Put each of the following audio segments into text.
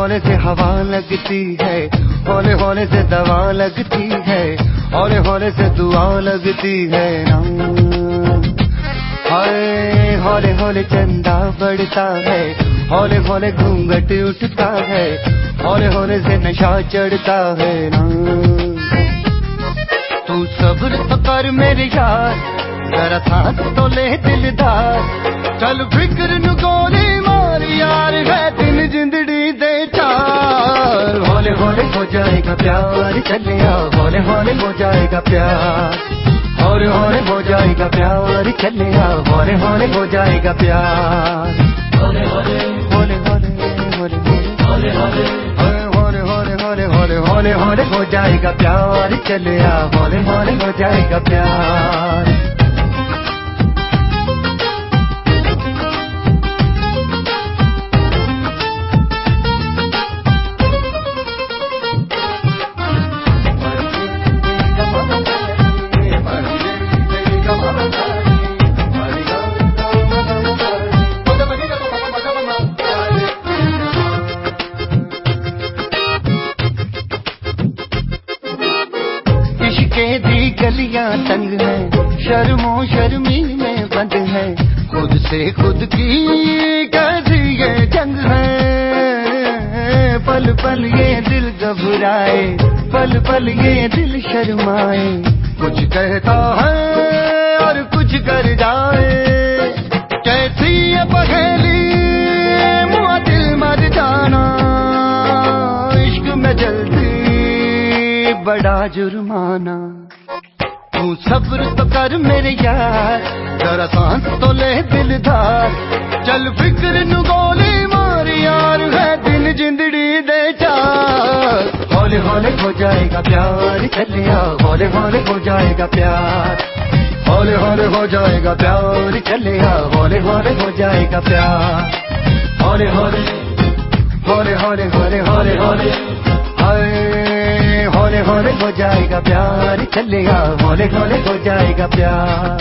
हौले से हवा लगती है, हौले हौले से दवा लगती है, हौले हौले से दुआ लगती है ना। हाय हौले हौले चंदा बढ़ता है, हौले हौले घूंघट उठता है, हौले हौले से नशा चढ़ता है ना। तू सब्र तो कर मेरे यार, जरा सांस तो ले दिलदार, चल फिक्र नु गोली मार यार, है दिन जिंदड़ी दे चार। हौले हौले हो जाएगा प्यार, चले आओ हौले हौले हो जाएगा प्यार, हौले हौले हो जाएगा प्यार, चले आओ हौले हौले हो जाएगा प्यार। हौले हौले हौले हौले हौले हौले हौले हौले हौले हौले हौले हौले हो जाएगा प्यार, चले आओ हौले हौले हो जाएगा प्यार। इश्क़े दी गलियां तंग है, शर्मो शर्मी में बंद है, खुद से खुद की कैसी ये जंग है। पल पल ये दिल घबराए, पल पल ये दिल शर्माए, कुछ कहता है और कुछ कर जाए, कैसी ये पहेली मुआ दिल मर जाना, इश्क में जल्दी बड़ा जुर्माना। तू सब्र तो कर मेरे यार, जरा सांस तो ले दिलदार, चल फिक्र नु गोली मार यार, है दिन जिंदड़ी दे चार। हौले हौले हो जाएगा प्यार, चले आओ हौले हौले हो जाएगा प्यार, हौले हौले हो जाएगा प्यार, चले आओ हौले हौले हो जाएगा प्यार। हौले हौले हौले हौले हौले हौले हौले हाय हौले हौले हो जाएगा प्यार, चले आओ हौले हौले हो जाएगा प्यार।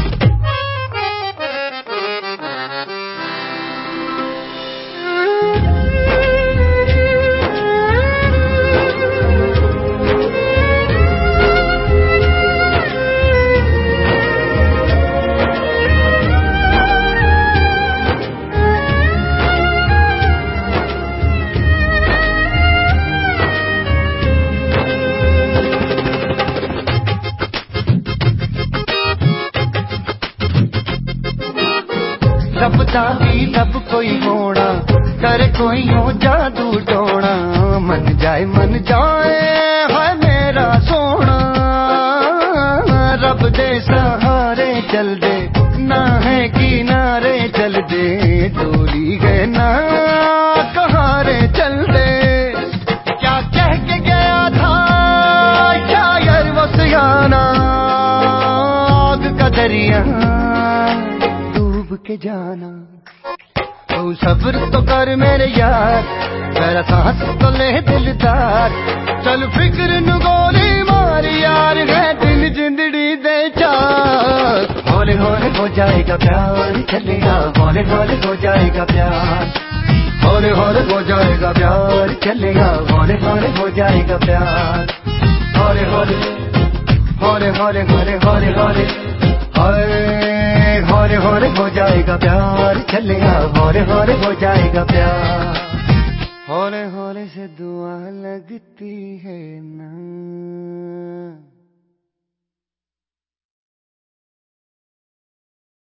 सबदा भी लब कोई होना, करे कोई हो जादू टोना, मन जाए है मेरा सोना, रब दे सहारे चल दे, ना है किनारे चल दे, डोली गए ना कहारे चल दे। क्या कह के गया था शायर वो सियाना, आग का दरिया के जाना। तू सब्र तो कर मेरे यार, जरा सांस तो ले दिलदार, चल फिक्र नु गोली मार यार, है दिन जिंदड़ी दे चार। हौले हौले हो जाएगा प्यार, चले आओ हौले हौले हो जाएगा प्यार, हौले हौले हो जाएगा प्यार, चले आओ हौले हौले हो जाएगा प्यार। हौले हौले हौले हौले हौले हौले हौले हौले हौले हो जाएगा प्यार, चले आओ हौले हौले हो जाएगा प्यार। हौले हौले से दुआ लगती है ना।